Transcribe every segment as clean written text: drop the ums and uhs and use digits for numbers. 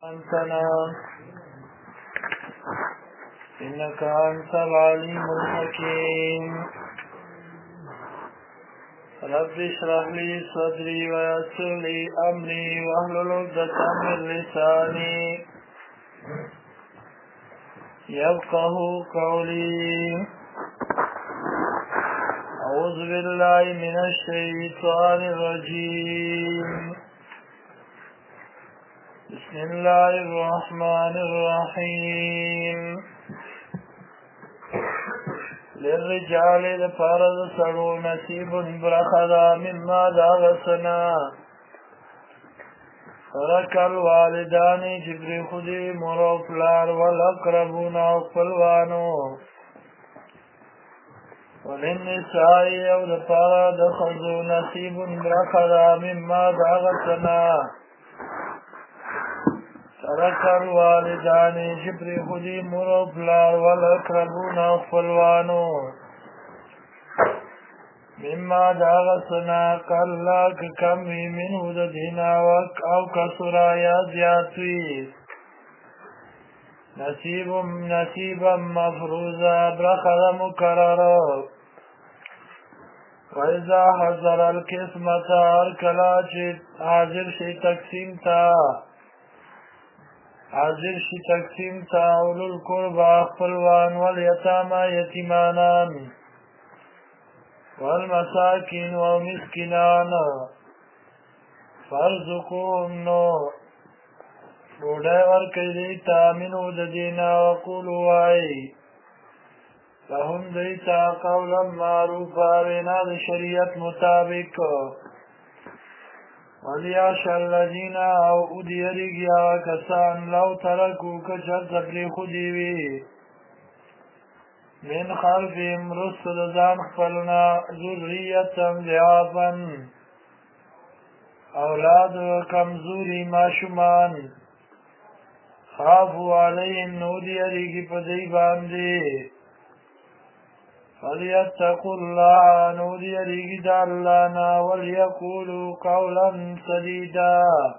أنتنا إنك أنت العليم الحكيم رب اشرح لي صدري ويسر لي أمري واحلل عقدة من لساني يفقه قولي. أعوذ بالله من الشيطان الرجيم. بسم الله الرحمن الرحيم. للرجال لفرض سرو نصيب برخدا مما داغسنا فرك الوالدان جبر خدي مروفلار والأقربون أقفلوانو وللنساء او لفرض خذو نصيب برخدا مما داغسنا ترك الوالدان جبر خدي مربلار والأقربون أخفلوانو مما داغسنا قلق كمي منه ددهنا أو كسرا يا زياتي نصيبا مفروضا برخد مكرر. وإذا حضر القسمة أركلا حاضر شي تقسيم تا أولو القربى أخفلوان واليتامى يتيمانان والمساكين ومسكنان فارزقوهم بودای ورکی دیتا منو ددینا وقولوا وای لهم دیتا قولا معروفا وینا د شریعت مطابق. ولیعش الذین او ادیریگی کسان لو ترکو کچر تبری خودیوی من خلفهم رسل زان خفلنا ذریتا ضعافا اولاد کمزوری ماشومان خافوا علیهم نودی اریگی پدی باندی فلیتقوا اللہ نودی اریگی دا اللہنا ولیقولوا قولا سدیدا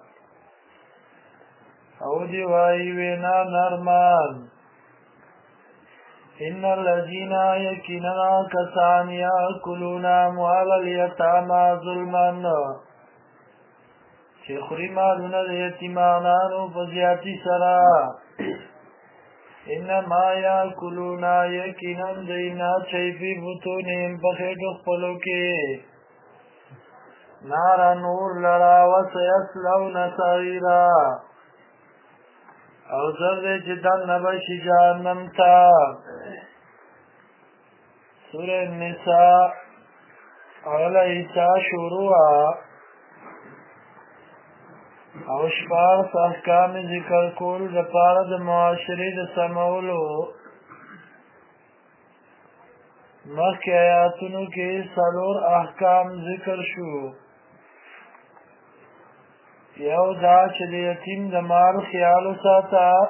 او دی وائی وینا نرمان. ان الذین یکننا کسان یاکلون اموال الیتامی ظلما چه خوری مالونه د یتیمانانو په زیاتی سره انما یاکلون یقینا دینا چی فی بطونهم په خېټو خپلو کې نارا نور لرا وسیصلون سعیرا او زر دی چې دننه بشي جهنم ته. سوره النساء اول ایسا شروع او شپاړس احکام ذکر کول دپاره د معاشرې د سمولو. مخکې آیاتونو کې څلور احکام ذکر شو. یو دا چې د یتیم د مال خیال وساته.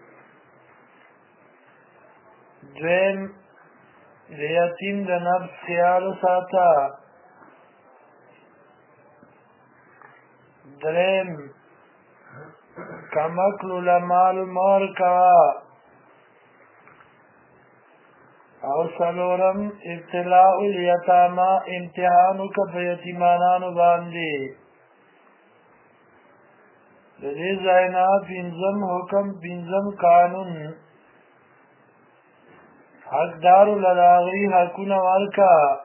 دویم د یتیم د نفس خیال وساته. دریم کمکلو لمال مور کوا. او څلورم ابتلاء الیتامی امتحانو که په یتیمانانو باندې. د دې ځای نه پنځم حکم پنځم قانون حقدارو له د هغوی حقونه ورکه.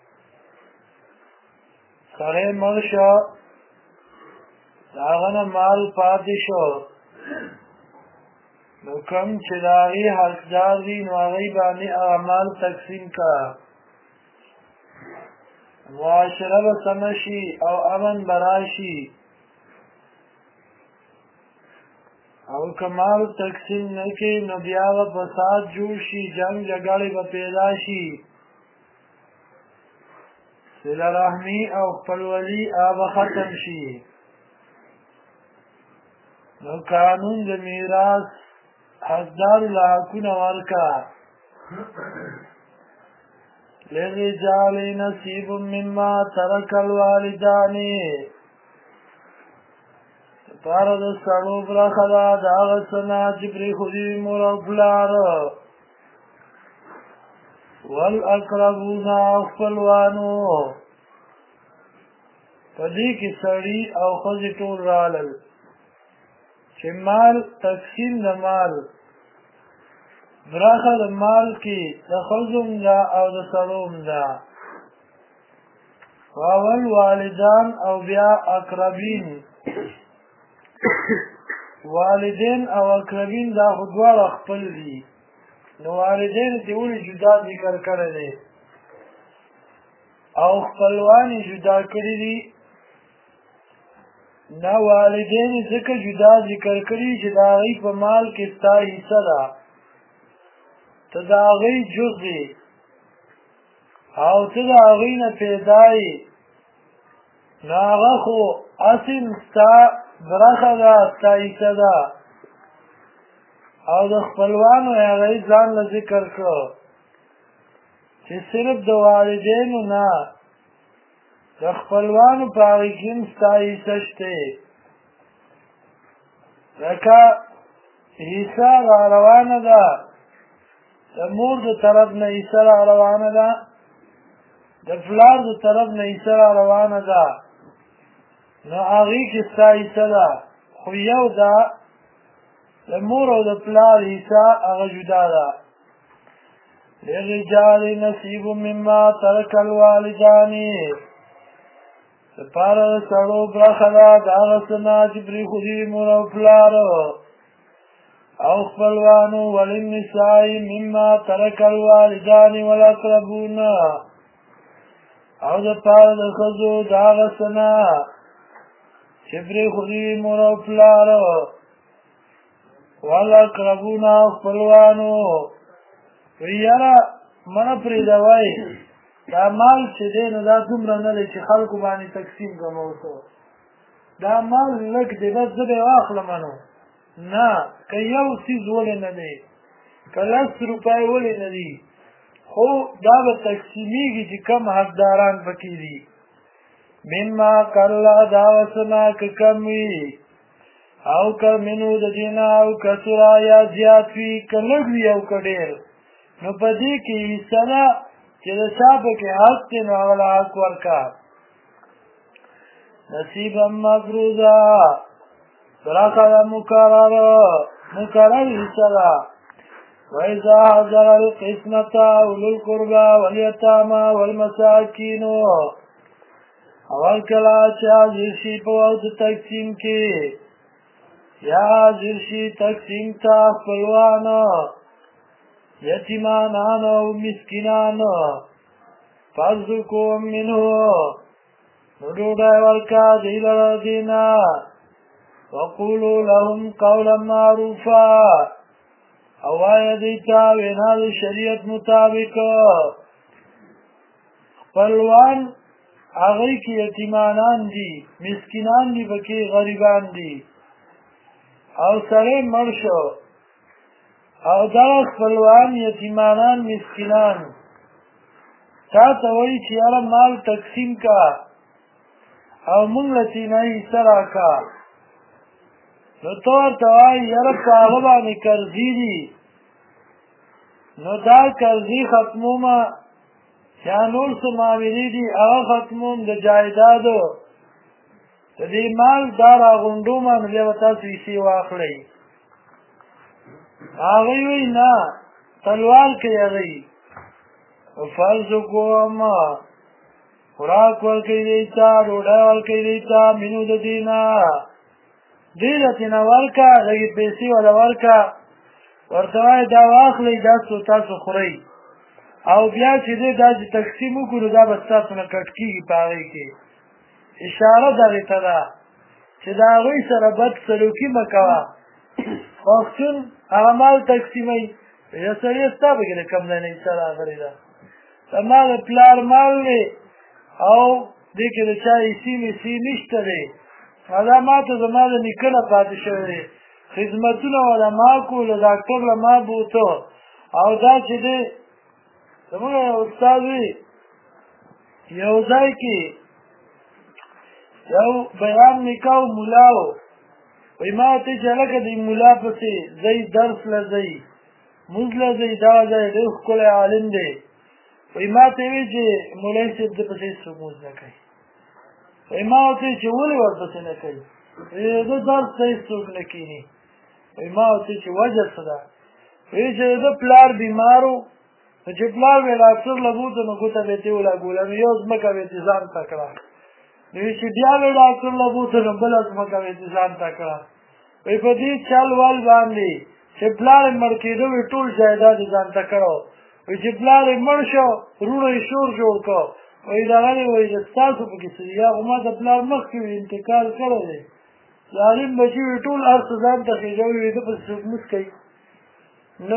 سړی مړ شه د هغه نه مال پاتې شو نو کوم چې د هغې حقدار دي نو هغوی باندې هغه مال تقسیم که. معاشره به سمه شي او امن به راشي. او که مال تقسیم نه کړي نو بیا به فساد جوړ شي، جنګ جګړې به پیدا شي، صله رحمي او خپلولي به ختم شي. نو قانون د میراث حقدارو له حقونه ورکه. للرجال نصیب مما ترک الوالدان پاره د سړو برخه ده د هغه څه نه چې پرېښودي وي مور او پلار والاقربون او خپلوانو په دې کې سړي او ښځې ټول رالل چې مال تقسیم د مال برخه د مال کې د ښځو هم ده او د سړو هم ده اول والدان او بیا اقربین والدین او اقربین دا خو دواړه خپل دي نو والدین دې ولې جدا ذکر کړی دی او خپلوان یې جدا کړي دي نه والدین ځکه جدا ذکر کړي چې د هغوی په مال کې ستا حصه ده ته د هغوی جز یې او ته د هغوی نه پیدا یې نو هغه خو اصل ستا برخه ده ستا حصه ده او د خپلوانو هغوی ځان له ذکر کړه چې صرف د والدینو نه د خپلوانو په هغې کې هم ستا حصه شته لکه حصه را روانه ده د مور د طرف نه حصه را روانه ده د پلار د طرف نه حصه را روانه ده نو هغې کې ستا حصه ده خو یو ده د مور او د پلار حصه هغه جدا ده للرجال نصیب مما ترک الوالدان دپاره د سړو برخه ده د هغه څه نه چې پرېښودي مور او پلار او خپلوانو وللنساء مما ترک الوالدان والاقربون او دپاره د ښځو د هغه څه نه چې پرېښودي مور او پلار والاقربون او خپلوانو یاره منه پرېږدوئ دا مال چې دی نو دا دومره نه دی چې خلکو باندې تقسیم کړم اوسه دا مال لږ دی بس زه به یې واخلمه نو نه که یو څیز ولې نه دی که 10 روپۍ ولې نه دي خو دا به تقسیمیږي چې کم حقداران پکې دي مما کله دا وسنه که کم وي او که منو د دې نه او کثره یا زیات وي که لږ وي او که ډېر نو په دې کې حصه ده چې د چا پکې حق دی نو هغه له حق ورکړه نصیبا مفروضه برخه ده مقرر حصه ده وإذا حضر القسمة أولو القربى واليتامى والمساکین اول کله چې حاضر شي په وخت تقسیم کې یا حاضر شي تقسیم ته خپلوان یتیمانان او مسکینان فارزقوهم منه نو ډوډۍ ورکړه دوی لره دې نه وقولوا لهم قولا معروفا او وایه دوی ته وینا د شریعت مطابق خپلوان هغوی کې یتیمانان دي مسکینان دي پکې غریبان دي او سړی مړ شو او دغه خپلوان یتیمانان مسکینان تا ته وایي چې یاره مال تقسیم کا او موږ له تېنه حصه راکړه نو ته ورته وایي یاره په هغه باندې قرضې دي نو دا قرضې ختمومه یا نور څه معاملې دي هغه ختموم د جایدادو د دې مال دا راغونډومه نو بیا به تاسو حصې واخلئ هغوی وایي نه تلوار کوي هغوی فارزقوهم خوراک ورکوي دوی ته ډوډۍ ورکوي دوی ته منو د دې نه دوی له تېنه ورکړه لږې پیسې وله ورکړه ورته وایي دا واخلئ دا تاسو خورئ او بیا چې دی دا چې تقسیم وکړو دا به ستاسو نه کټ کېږي په هغې کې اشاره دغې ته ده چې د هغوی سره بد سلوکي مه کوه پښتون هغه مال تقسیموي یا سړی ستا پکې د کم ځای نه حصه راغلې ده زما د پلار مال دی او دې کې د چا حصې مصې نشته دی دا ما ته زما د نیکه نه پاتې شوی دی خدمتونه وله ما کړو له ډاکټر له ما بوته او دا چې دی زموږ یو استاد وي یو ځای کې یو بیان میکاو ملا و وی ما ته چې هلکه د ملا پسې ځئ درس له ځئ مونځ له ځئ دا ځای ډېر ښکلی عالم دی وی ما ته وی چې مولوي صاحب د پسې هېڅوک مونځ نه کوي وی ما ورته چې ولې ورپسې نه کوي د درس ته هېڅوک نه کښېني وی ما ورته چې وجه څه ده وی چې د پلار بیمار و نو چې پلار به ډاکټر له بوته نو ګوته به یې ترې ولګوله نو یو ځمکه به یې ترې ځان ته کړه نو وی چې بیا به ډاکټر له بوته نو بله ځمکه به یې ترې ځان ته کړه وی په دې چل ول باندې چې پلار یې مړ کېده وی ټول جایداد یې ځان ته کړی وی چې پلار یې مړ شو وروڼو یې شور جوړ کړ وی دغه دی وی چې ستاسو پکې څه دي یا خو ما د پلار مخکې وي انتقال کړی دی ظالم بچي وي ټول هر څه ځان ته خېږوي وي ده پسې څوک مونځ کوي نو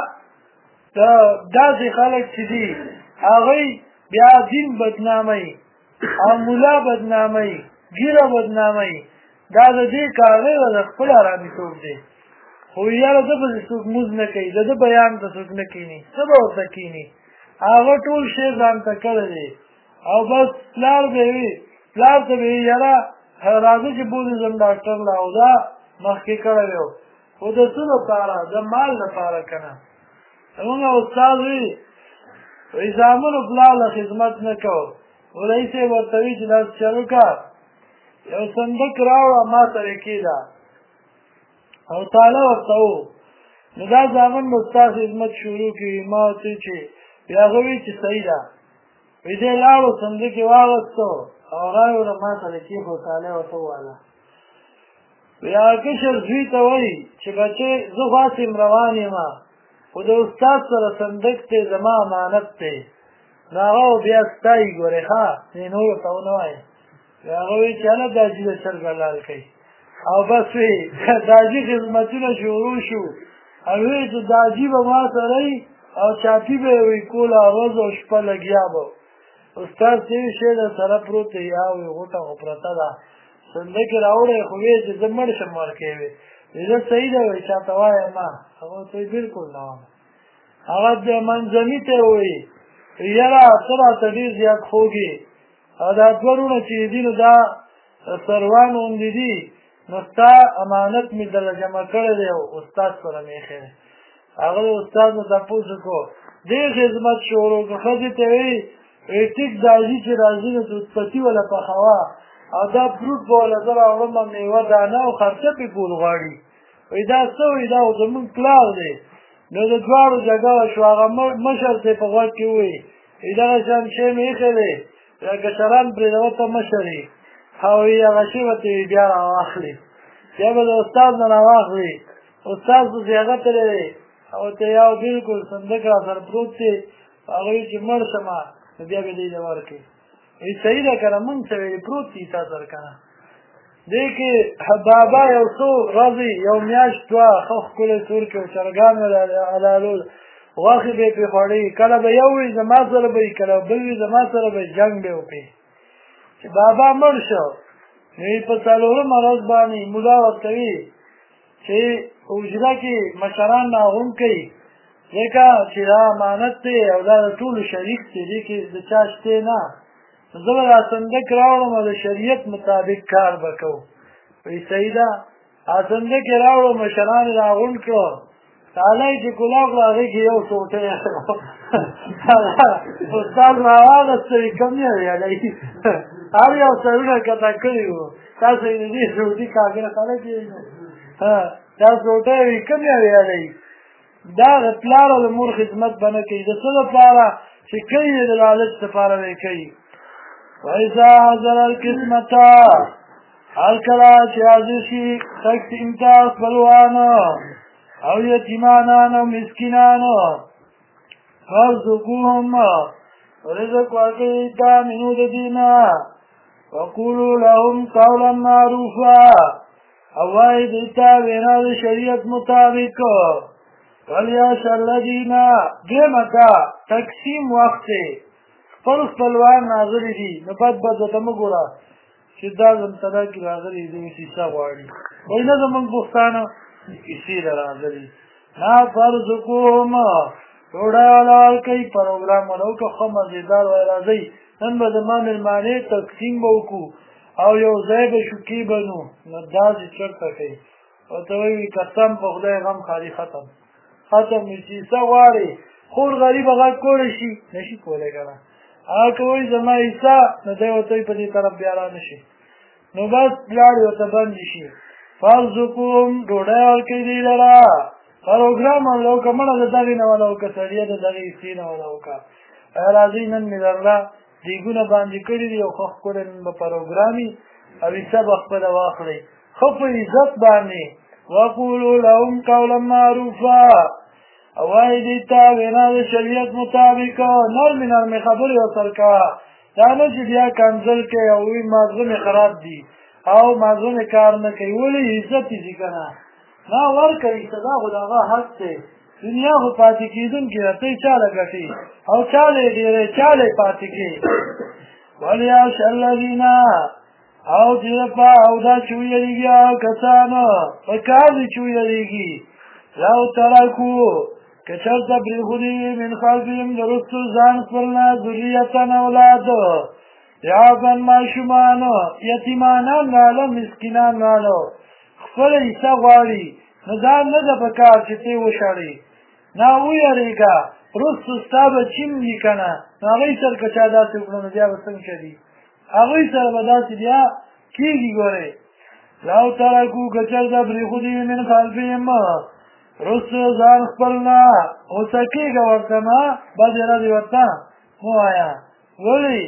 داسې خلک چې دي هغوی بیا دین بدناموي او ملا بدناموي ګیره بدناموي دا د دې کاغۍ و د خپل حرامیتوب دی خو یاره ده پسې څوک مونځ نه کوي د ده بیان ته څوک نه کښېني څه به ورته کښېني هغه ټول شی ځان ته کړی دی او بس پلار به وي پلار ته به وي یاره راځه چې بوځم ډاکټر له او دا مخکې کړی دی خو د څه لپاره د مال لپاره که نه زمونږ استاد وی زامنو پلار له خدمت نه کوو مولوي صاحب ورته وي چې داسې چل وکړه یو صندوق راوړه ما سره کېږده او تاله ورته و نو دا زامن به ستا خدمت شروع کړي ما ورته چې بیا هغه وی چې صحیح ده وی دی لاړو صندوق یې واغستو او هغه یې ورته ما سره کېښود تاله ورته وواله وی هغه کشر زوی ته وایي چې بچې زه خو هسې روان یم خو د استاد سره صندوق دی زما امانت دی نو هغه بیا ستایي ګورې ښه نورو ته ونه وایې هغه وایي چې هله دا جي د چرګه لال کوي او بس وی داجي خدمتونه شروع شو او وی چې داجي به ما سره او چاپي به یې وی کوله ورځ او شپه لګیا به استاد چې وي شی در سره پروت دی یا وی غوټه خو پرته ده صندوق یې راوړی خو وی چې زه مړ شم ورکې وی وی زه صحیح ده وی چاته وایم ما هغه ورته وی بلکل نه وایم هغه د منځمي ته یې وی یاره ته راته ډېر زیات خوږ یې او دا دوه وروڼه چې دي نو دا سروان غوندې دي نو ستا امانت مې درله جمع کړی دی او استاد سره مې ایښی دی هغه د استاد نه تپوس وکړو ډېر خدمت شروع کړو ښځې ته وی ټیک داجي چې راځي نو دودپتي وله پخوه او دا فروټ به وله زه راوړمه میوه دانه او خرچه پې کول غواړي وایي دا څه وایي دا خو زمونږ پلار دی نو د دواړو جګه وشوه هغه مشر ته یې په غوږ کې ووایي وایي دغه شان شی مې ایښی دی کشران پرېږدوه ته مشر یې او وایي هغه شی به ته بیا راواخلي بیا به د استاد نه راواخلي استاد پسې هغه تللی دی او ته یو بلکل صندوق را سره پروت دی هغه وایي چې مړ شمه نو بیا به دې ته ورکړي وایي صحیح ده که نه مونږ څه ویلي پروت دي تا سره که نه دې کې بابا یو څو ورځې یو میاشت دوه ښه ښکلی سور کې و چرګان مې حلالول غوښې به یې پرې خوړې کله به یو وي زما سره به وي کله بل وي زما سره به جنګ به وکړي چې بابا مړ شو نو په څلورمه ورځ باندې ملا ورته وي چې حجره کې مشران ناغون کوي ځکه چې دا امانت دی او دا د ټولو شریک دی دې کې د چا شتی نه زه به دا صندوق راوړم او د شریعت مطابق کار به کوو وایي صحیح ده صندوق یې راوړو مشران یې راغونډ کړو تاله یې چې کولاو کړو هغې کې یو ټوټی استاد راواغسته وي کم یې ویلی هر یو سرونه کته کړي وو تاسو یې د دې سعودي کاږره خلک یې دا ټوټی وي کم یې ویلی دا د پلار او د مور خدمت به نه کوي د څه دپاره چې کوي یې د لالچ دپاره به یې کوي وایذا حضر القسمته هر کله چې حاضر شي تقسیم ته خپلوانو او یتیمانان او مسکینانو فارزقوهم رزق ورکړئ ته منو د دې نه وقولو لهم قولا معروفا او وایئ دوی ته وینا د شریعت مطابق ولیخشى الذین دویمه دا تقسیم وخت دی خپل خپلوان راغلي دي نو بد ورته مه ګوره چې دا زمتدا کې راغلي دي کیسه غواړي وایي نه زمونږ پښتانه کیسې له راغلي نه فارزقوهم ډوډۍ والا ورکوئ پروګرام والا وکړه ښه مزېدار وایي راځئ نن به زما مېلمانې تقسیم به وکړو او یو ځای به شو کې بنو نو داسې چرته کوي ورته وایي قسم په خدای غم خالي ختم وي چې څه غواړې خور غریبه غږ کولی شي نشي کولی که نه هغه که وایي زما حصه نو دی ورته وایي په دې طرف بیا را نه شي نو بس لاړې ورته بندې شي فارزقهم ډوډۍ ورکوي دوی لره پروګرام وله وکړه مړه د دغې نه وله وکړه سړیه د دغې حصې نه وله وکړه راځئ نن مې درله دیګونه باندې کړي دي او ښه ښکلی نن به پروګرام وي او حصه به خپله واخلئ ښه په عزت باندې وقولو لهم قولا معروفا او وایي دوی ته وینا د شریعت مطابق نرمې نرمې خبرې ورسره کوه دا نه چې بیا کنځل کوي او وایي ماغزه مې خراب دي او ماغزه مې کار نه کوي ولې عزت یې ځي که نه نه ورکوي څه دا خو د هغه حق دی دنیا خو پاتې کېدونکې ده ته یې چاله ګټې او چاله یې ډېری چاله یې پاتې کړې ولیخشى الذین او چې او دا چې ویرېږي هغه کسان په کار دي چې ویرېږي لو ترکو که چېرته پرېښودي وي من خلفهم د رستو ځان خپل نه ذریة اولاد یعقوبا ماشومان یتیمانان راله مسکینان راله خپله حصه غواړي نو دا نه ده په کار چې ته یې وشړې نه ویرېږه رستو ستا بچیم دي که نه نو هغوی سره که چا داسې وکړو نو بیا به څنګه دي هغوی سره به داسې بیا کېږي ګورئ لو ترکو که چېرته پرېښودي وي من خلفهم رستو ځان خپل نه غوسه کېږه ورته نه بدې ردې ورته مه وایه ولې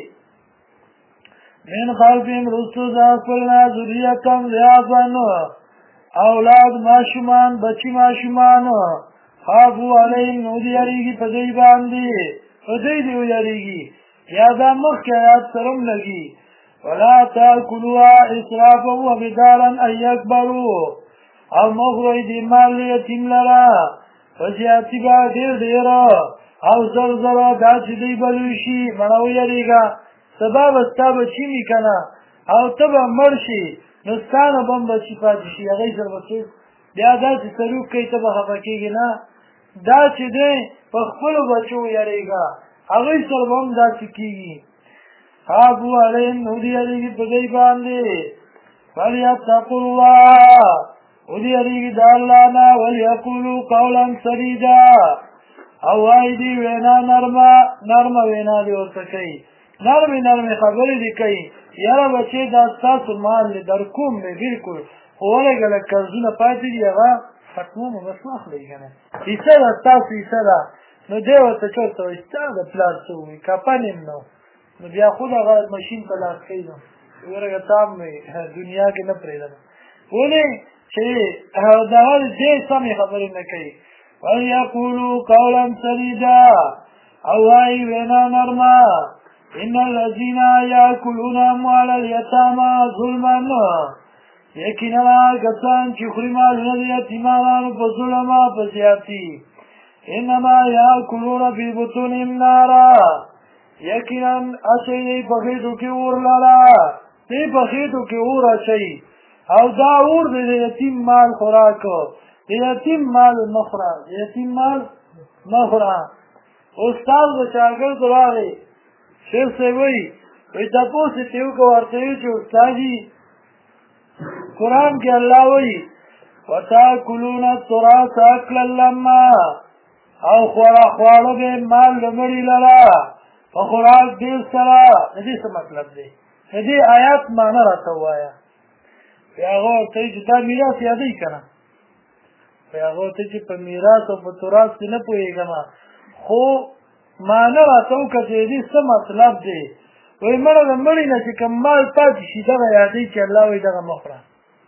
من خلفهم رستو ځان خپل نه ذریة ضعفا اولاد ماشومان بچی ماشومان خافوا علیهم نو دې یریږي په دوی باندې په دوی دې ویریږي یا دا مخکې آیات سره هم لګي ولا تاکلوها اسرافا وبدارا ان یکبروا او مه خورئ دې مال یتیم لره په زیاتي به ډېر ډېره او زر زره دا چې دوی به لوی شي مړه ویریږه سبا به ستا بچي وي که نه او ته به مړ شي نو ستا نه به هم بچي پاتې شي هغوی سره به څوک بیا داسې سلوک کوي ته به خفه کېږي نه دا چې دی په خپلو بچو ویریږه هغوی سره به هم داسې کېږي خافوا علیهم نو دې یریږي په دوی باندې فلیتقوا الله ودې یریږي د الله نه ولیقولو قولا سدیدا او وایي دې وینا نرمه وینا دې ورته کوي نرمې نرمې خبرې دې کوي یاره بچې دا ستاسو مال دی در کوم دی بلکل خو ولږه لږ قرضونه پاتې دي هغه ختموم بس واخلئ که نه حصه ده ستاسو حصه ده نو دی ورته چېرته وایي ستا د پلار څه ووایي کفن یې نو نو بیا خود هغه مشین په لاس کوي نو ورږه تا هم دنیا کې نه پرېږدم ولې چې دغه دې سمې خبرې نه کوي ولیقولو قولا سدیدا او وایي وینا نرمه ان الذين ياكلون اموال اليتامى ظلما یقینا کسان چې خوري مالونه د یتیمانو په ظلم په زیاتي انما یاکلون فی بطونهم نارا یقینا اچوي په خېټو کې اور لره دې په خېټو کې اور اچوي او دا اور د یتیم مال خوراک د یتیم مال مه خوره د یتیم مال مه خوره استاد د شاګرد راغی شیخ صاحب وایي تپوس یې ترې وکړه ورته ویل چې استادي قرآن کې الله وایي وتاکلون التراث اکلا لما او خواړه به مال د مړي لره په خوراک ډېر سره د دې څه مطلب دی د دې آیات معنی راته ووایه هغه ورته وایي چې دا میراث یادوي که نه هغه ورته چې په میراث او په تراث کې نه پوهېږم خو معنی راته وکړه چې د دې څه مطلب دی وایي مړه د مړي نه چې کوم مال پاتې شي دغه یادوي چې الله وایي دغه مه خوره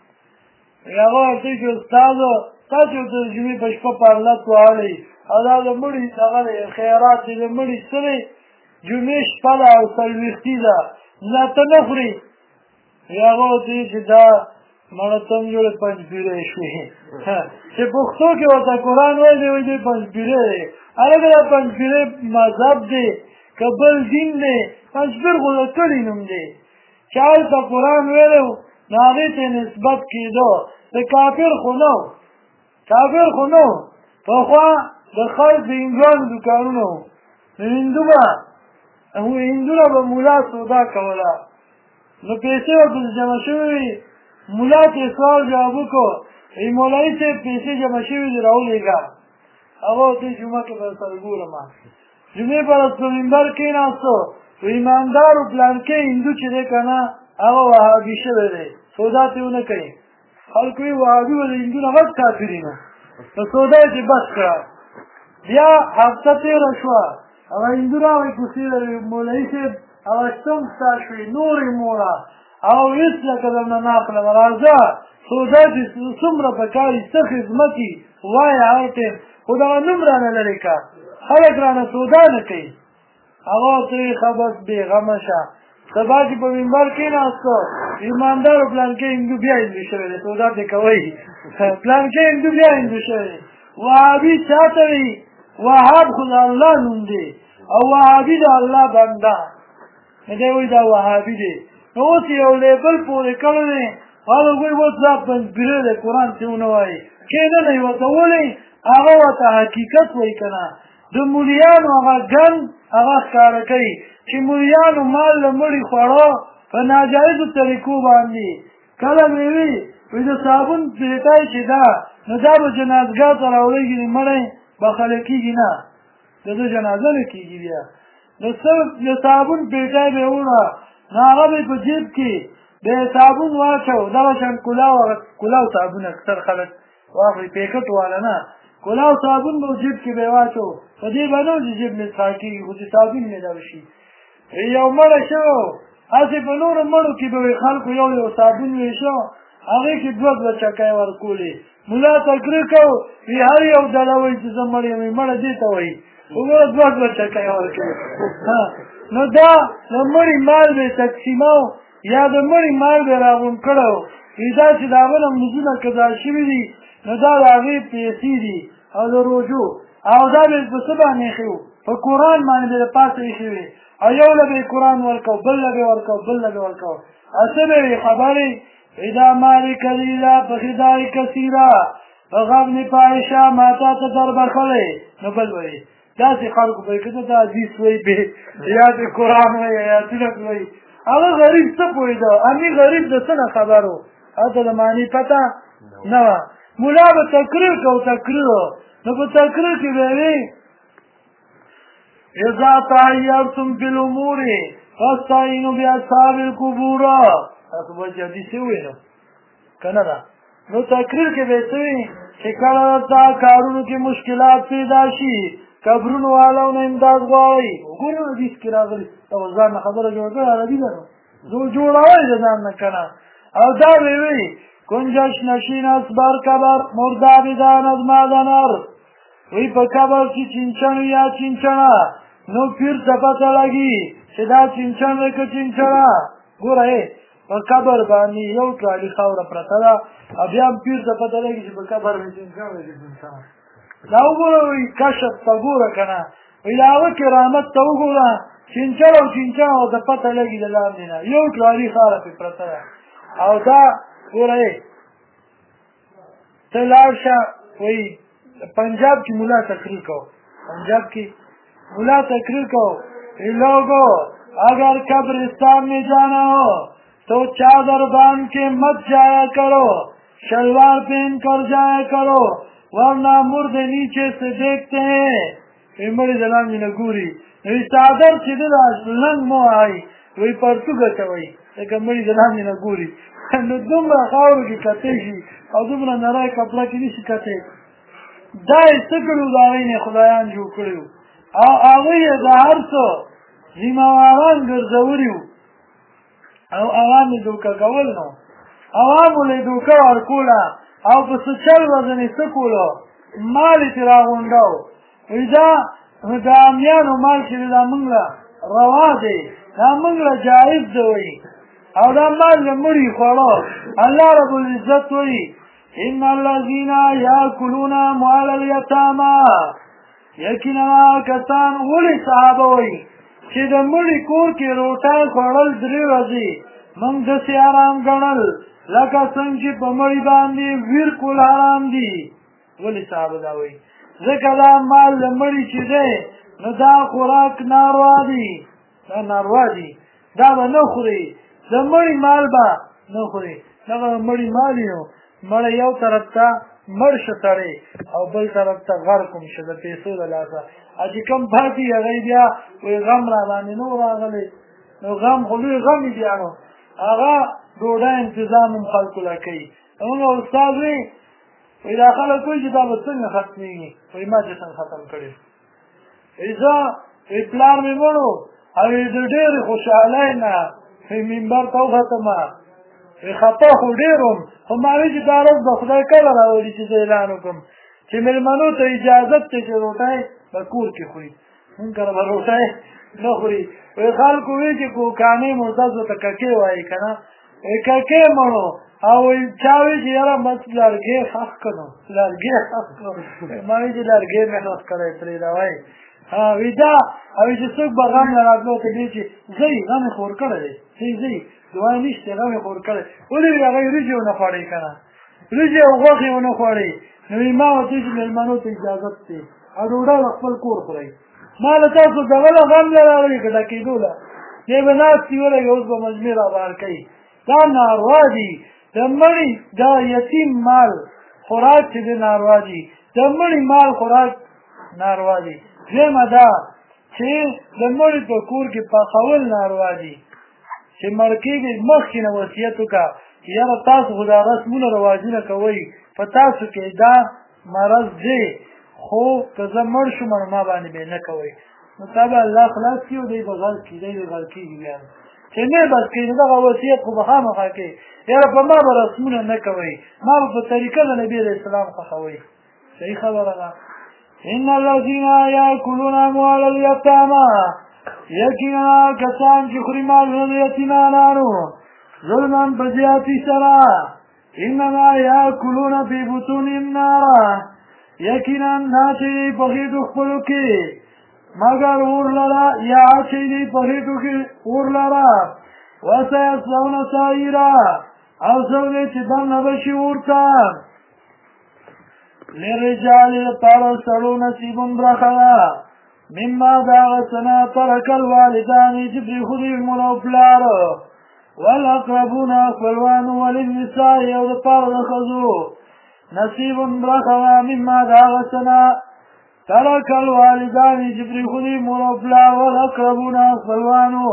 هغه ورته وایي چې استاده تاسو د جمعې په شپه پارلت وهلی او دا د مړي دغه دی خیرات دی د مړي څه دی جمعې شپه ده او څلوېښتي ده نه ته نه خورې هغه ورته وایي چې دا مړه ته هم جوړې پنجپیرې شوې چې پښتو کې ورته قرآن ویلی وایي دی پنجپیرې دی هلکه دا پنجپیرې مذهب دی که بل دین دی پنجپیر خو د کلي نوم دی چې هلته قرآن ویلی و نو هغې ته نسبت کېده د کافر خو نه و کافر خو نه و پخوا د خلک د هندوانو دوکانونه وو هندونه به مولا سودا کوله نو پیسې ورپسې جمع شوې وي ملا ترې سوال جواب وکړو وایي مولوي صاحب پیسې جمع شوي دي راولېږه هغه ورته جومه کې به سره ګورم جمعې په ورځ په منبر کېناستو ایماندارو پلانکې هندو چې دی که نه هغه وهابي شوی دی سودا ترې ونه کوي خلکو وایي وهابي به د هندو نه غټ کافري نو نو سودا یې ترې بس کړه بیا هفته تېره شوه هغه هندو راغی کوڅې ته مولوي صاحب هغه شتم ستا شوې نورې موړه او هېڅ لکه درنه نه اخلم راځه سودا چې څومره پکار دي څه خدمتي وایه هر ټایم خو دغه نوم رانه لرې که خلک رانه سودا نه کوي هغه ورته وایي ښه بس بېغمه شه سبا چې په منبر کېناستو ایماندارو پلانکې هندو بیا هندو شوی دی سودا پرې کوئ پلانکې هندو بیا هندو شوی دی وهابي چا ته وایي وهاب خو د الله نوم دی او وهابي د الله بنده نو دی وایي دا وهابي دی نو اوس یو لیبل پورې کړی دی خلک وایي اوس دا پنځپیری دی قرآن چې ونه وایي کېدلی ورته ولې هغه ورته حقیقت وایي که نه د مولیانو هغه ګن هغه ښکاره کوي چې مولیانو مال له مړي خوړو په ناجایزو طریقو باندې کله مې وي وایي د صابون پیټی چې ده نو دا به جنازګاه ته راولېږي د مړی بخښلی کېږي نه د ده جنازه نه کېږي بیا نو صرف د صابون پیټی به یې وړه نو هغه به یې په جیب کې د صابون واچو دغه شان کلاو صابون اکثر خلک واخلي پیکټ والا نه کلاو صابون به جیب کې به یې واچو په دې به نه و چې جیب مې څښا کېږي خو چې صابون مې دغه شي یو مړه شو هسې په نورو مړو کې به وي خلکو یو صابون ویشو هغې کې دوه چکۍ ورکولې ملا تقریر کو وي هر یو ډله وایي چې زه مړ یم مړه دې ته وایي هغه دوه چکۍ ورکوي نو دا د مړي مال به یې تقسیمو یا د مړي مال به یې راغونډ کړی و وي دا چې د هغه نه لمونځونه قضا شوي دي نو دا د هغې پیسې دي او د روژو او دا به یې په څه باندې ایښي وو په قرآن باندې به یې د پاسه ایښي وي او یو له به یې قرآن ورکو بل له به یې ورکو بل له به یې ورکو او څه به یې خبرې اذا مال قلیلا بخدای کثیرا بغبن پایشا ماتا ته در بخلی نو بل وایي داسې خلکو به یې که ته حدیث وایي یا د قرآن وایي ایاتونه وایي هغه غریب څه پوهېده امي غریب د څه نه خبر و هلته د معنی پته نه وه ملا به تقریر کو تقریر نو په تقریر کې به وي اذا تحیرتم فی الامور فاستعینوا باصحاب القبور تاسو به حدیث یې وویلو که نه ده نو تقریر کې به څه وي چې کله ورته کارونو کې مشکلات پیدا شي قبرونو والاو نه امداد غواړئ وګورئ حدیث کې راغلي او ځان نه خبره جوړ کړه عربي ده نو جوړوئ د ځان نه که نه او دا به وي کنجش نشین اسبر قبر مرده بدان از مادنر وی په قبر کې چینچن یا چینچنه نو پیر ته پته لګي چې دا چینچن دی که چینچنه ګوره په قبر باندې یو ټالي خاوره پرته ده او بیا هم پیر ته پته لګي چې په قبر مې چینچن دی که چینچنه دا وګوره وایي کشف ته ګوره که نه وایي د هغه کرامت ته وګوره چینچن او چینچنه ورته پته لګي د لاندې نه یو ټالي خاوره پرې پرته ده او دا ګوره ته لاړ شه وایي पंजाब की मुला तकरीर को पंजाब की मुला तकरीर को लोगों अगर कब्रिस्तान में जाना हो तो चादर बांध के मत जाया करो शलवार पहन कर जाया करो वरना मुर्दे नीचे से देखते हैं इमड़ी जलाम जी नगूरी चादर सीधे लंग मो आई वही परसू गई एक इमड़ी जलाम जी नगूरी दुमरा खाओ की कते और दुमरा नरा कपड़ा की नहीं कते دا یې څه کړي د هغې نه خدایان جوړ کړي وو او هغوی یې د هر څه ذمهواران ګرځولي وو او عوام یې دوکه کول نو عوامو له یې دوکه ورکوله او په څه چل وزن یې څه کولو مال یې ترې راغونډه و وایي دا د امیانو مال چې دی دا موږ له روا دی دا موږ له جایز دی وایي او دا مال له مړي خوړو الله رب العزت وایي ان الذين ياكلون اموال اليتامى یقینا کسان ولې صحابه وایي چې د مړي کور کې روټۍ خوړل 3 ورځې موږ داسې آرام ګڼل لکه څنګه چې په مړي باندې ویر کول حرام دي ولې صحابه دا وایي ځکه دا مال د مړي چې دی نو دا خوراک ناروا دي دا به نه خوري د مړي مال به نه خوري دغه مړي مال یې نو مړی یو طرف ته مړ شه سړی او بل طرف ته غرق هم شه د پیسو د لاسه چې کوم پاتې هغوی بیا وایي غم را باندې نه و راغلی نو غم خو لوی غم یې بیا نو هغه ډوډۍ انتظام هم خلکو له کوي همغه استاد وایي دا خلک وایي چې دا به څنګه ختمېږي وایي ما چې څنګه ختم کړی وایي زه وایي پلار مې مړ و او د ډېرې خوشحالۍ نه وایي منبر ته وختمه خطا خو ډېر وم خو ما وایي چې دا ورځ به خدای کله راولي چې زه اعلان وکړم چې مېلمنو ته اجازت دی چې روټۍ به کور کې خوري مونږ کله به روټۍ نه خوري وایي خلکو وایي چې کوکانې مرتض ورته ککې وایي که نه وایي ککې مړو او وایي چا وایي چې یاره بس لرګی خښ کړو لرګی خښ کړو ما وایي چې لرګی مې خښ کړی پرېږدوئ وایي دا او چې څوک به غم له راتلو ته دی چې ځئ غم یې خور کړی دی ځئ دعا نشته غم یې خور کړی ولې هغوی وریجې ونه خوړئ که نه وریجې او غوښې ونه خوړئ نو ما ورته چې مېلمنو ته اجازت دی او ډوډۍ به خپل کور خورئ ما له تاسو دغه له غم نه راغلي که ډکېدو له دی به ناستې ولګي اوس به مجمې را بهر کوي دا ناروا دي د مړي دا یتیم مال خوراک چې دی ناروا دي د مړي مال خوراک ناروا دي دویمه دا چې د مړي په کور کې پخول ناروا دي چې مړ کېږي مخکې نه وصیت وکړه چې یاره تاسو خو دا رسمونه رواجونه کوئ په تاسو کې دا مرض دی خو که زه مړ شم نو ما باندې به نه کوئ نو تا به الله خلاص کړي او دی به غل کړي دی به غل کېږي بیا چې نه بس کوي نو دغه وصیت خو به خامخا کوي یاره په ما به رسمونه نه کوئ ما به په طریقه د نبي علیه السلام خوښوئ صحیح خبره ده ان الذين ياكلون اموال اليتامى یقینا کسان چې خوري مالونه د یتیمانو ظلما په زیاتي سره انما یاکلون فی بطونهم نارا یقینا دا چې په خېټو خپلو کې مګر اور لره یا چې دې په خېټو کې اور لره وسيصلون سعیرا او څوک چې دننه به شي اور ته للرجال لپاره سړو نصیب برخه ده مما داغ سنا ترک الوالدان چې پرېښودي مور او پلار والاقربون خپلوان وللنساء او دپاره د ښځو نصیب برخه ده مما داغ سنا ترک الوالدان چې پرېښودي مور او پلار والاقربون خپلوانو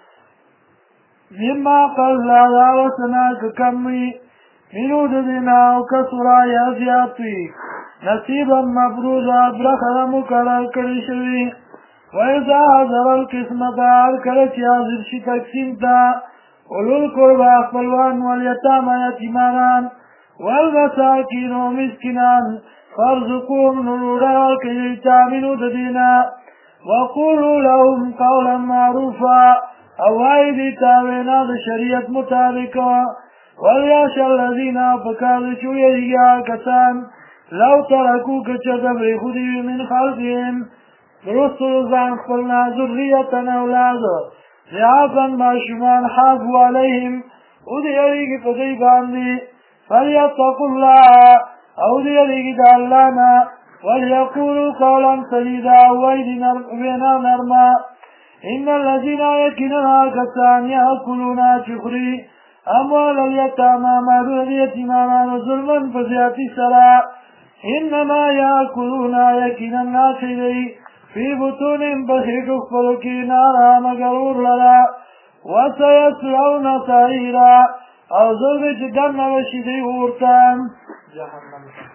مما قل داغ سنا که کم وي منو د دینا او کسرا یا زیات وي نصیبا مفروضا برخه مقرر کړی شوي وإذا حضر القسمة هر کله چې حاضر شي تقسیم ته اولو القربى خپلوان والیتامى یتیمانان والمساکین و مسکینان فارزقوهم نو ډوډۍ ورکړئ دوی ته منو د دینا وقولوا لهم قولا معروفا او وایئ دوی ته وینا د شریعت مطابق وليخشى الذين فكانوا چې ویریږي کسان لو ترکو که چېرته پرېښودي وي من خلفهم وروستو ځان خپلنا ذریة اولاد ضعافا ماشومان خافوا علیهم او دې یریږي په دوی باندې فلیتقوا الله او دې یریږي د الله نه وليقولوا قولا سدیدا وایي وینا نرمه ان الذين یقینا کسان یاکلون چې خوري اموال الیتامی مالونه د یتیمانو ظلما په زیاتي سره انما یاکلون یقینا اچوي فی بطونهم په خېټو خپلو کې نارا مګر اور لره وسیصلون سعیرا او زر به چې دننه وشي دوی اور ته جهنم ته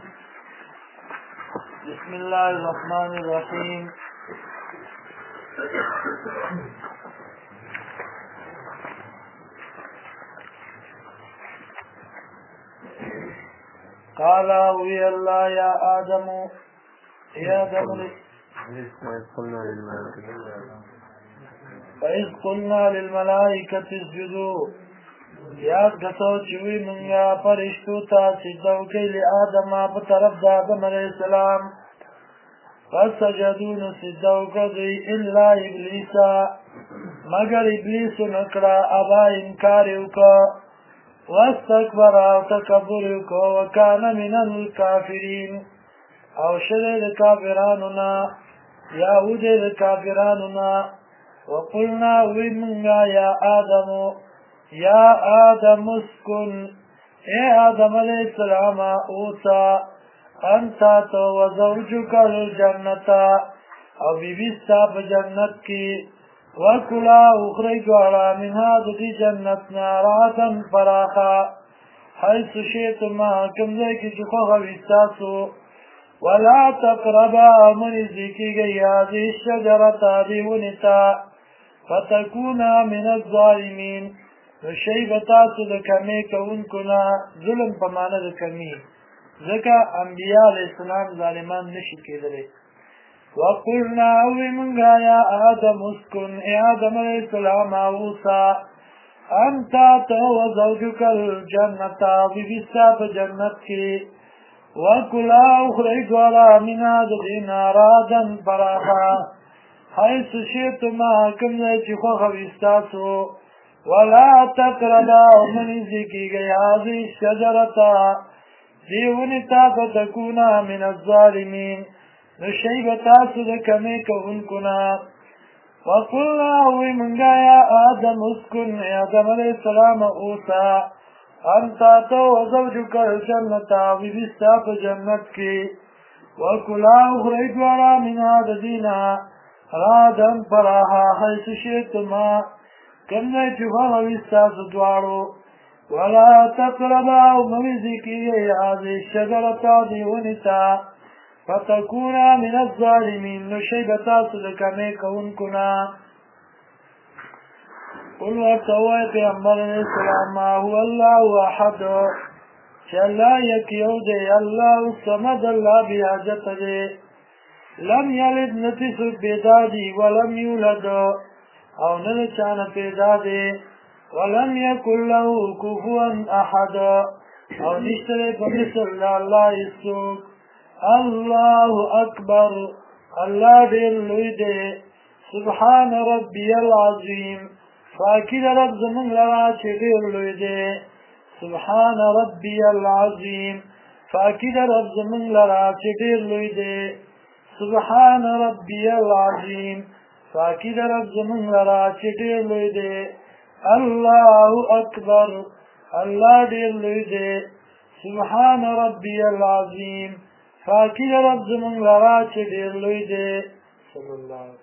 بسم الله الرحمن الرحیم قال وی الله یا آدم فإذ قلنا للملائكة اسجدوا یاد کتو چوی منگا فرشتو تا سجدو کئی لآدم په طرف د آدم علیہ السلام فسجدون سجدو کدوی الا ابلیسا مگر ابلیس نکڑا ابا انکاریو کا واستكبر او تکبر کو وکان من الكافرین او شده د کافرانونا یهود د کافرانونا وقلنا وی منگا یا آدمو یا آدم اسکن اے آدم علیہ السلام اوسا انتا تو وزوجک الجنتا او بیبستا پا جنت کی وکلا اخری دوارا منها دی جنتنا راتا فراخا حیث شیطما کمزے کی چکو غویستاسو ولا تقربا من ذکی گئی هذه الشجرة دیونتا فتکونا من الظالمین وشیبتاسو دکمی کونکنا ظلم پمانا دکمی ذکا انبیاء علیہ السلام ظالمان نشی کیدلے وقلنا اوی منگا یا آدم اسکن اے آدم علیہ السلام آوسا انتا تو وزوجک الجنتا بیبستا پا جنت کی وَكُلَا أُخْرَجْ وَلَا مِنَا دَدِينَا رَادًا فَرَاحًا حَيْثُ شِئْتُمَا كَمْ ذَيْتِ خَوِسْتَاسُ وَلَا تَقْرَبَا وَمَنِ ذِكِيكَ هَذِهِ الشَّجَرَةَ دِيوَنِتَا فَتَكُونَا مِنَ الظَّالِمِينَ نُشَيْبَتَاسُ دَكَمِيكَ هُنْكُنَا وَقُلْنَا وَمِنْغَا يَا آدَمُ اسْكُنْ يَا آدَمَ عَلَيْهِ السَّلَامَ أُوسَى انتا تو وزوجک الجنتا ویبستا پا جنت کی وکلا اخرج ورا منها ددینا رادا فراها حیث شیطما کمنے چفا ویستا سدوارو ولا تقربا وموزی کی هذه الشجرتا دیونتا فتکونا من الظالمین نشیبتا صدقمی کونکنا قل ورتوی پیغمبر علیہ السلام ما هو اللہ احد چه اللہ یکیو دے اللہ الصمد اللہ بیاجت دے لم یلد نتسک بیدا دی ولم یولد او نلچان پیدا دے ولم یکن له کفوا احد او نشتر بمثل اللہ اسوک اللہ اکبر اللہ دیر لوی دے سبحان ربی العظیم فاکی در رب زمان لرا چه دیر لوی دے سبحان ربی العظیم فاکی در رب زمان لرا چه دیر لوی دے سبحان ربی العظیم فاکی در رب زمان لرا چه دیر لوی دے اللہ اکبر اللہ دیر لوی دے سبحان ربی العظیم فاکی در رب زمان لرا چه دیر لوی دے صلی اللہ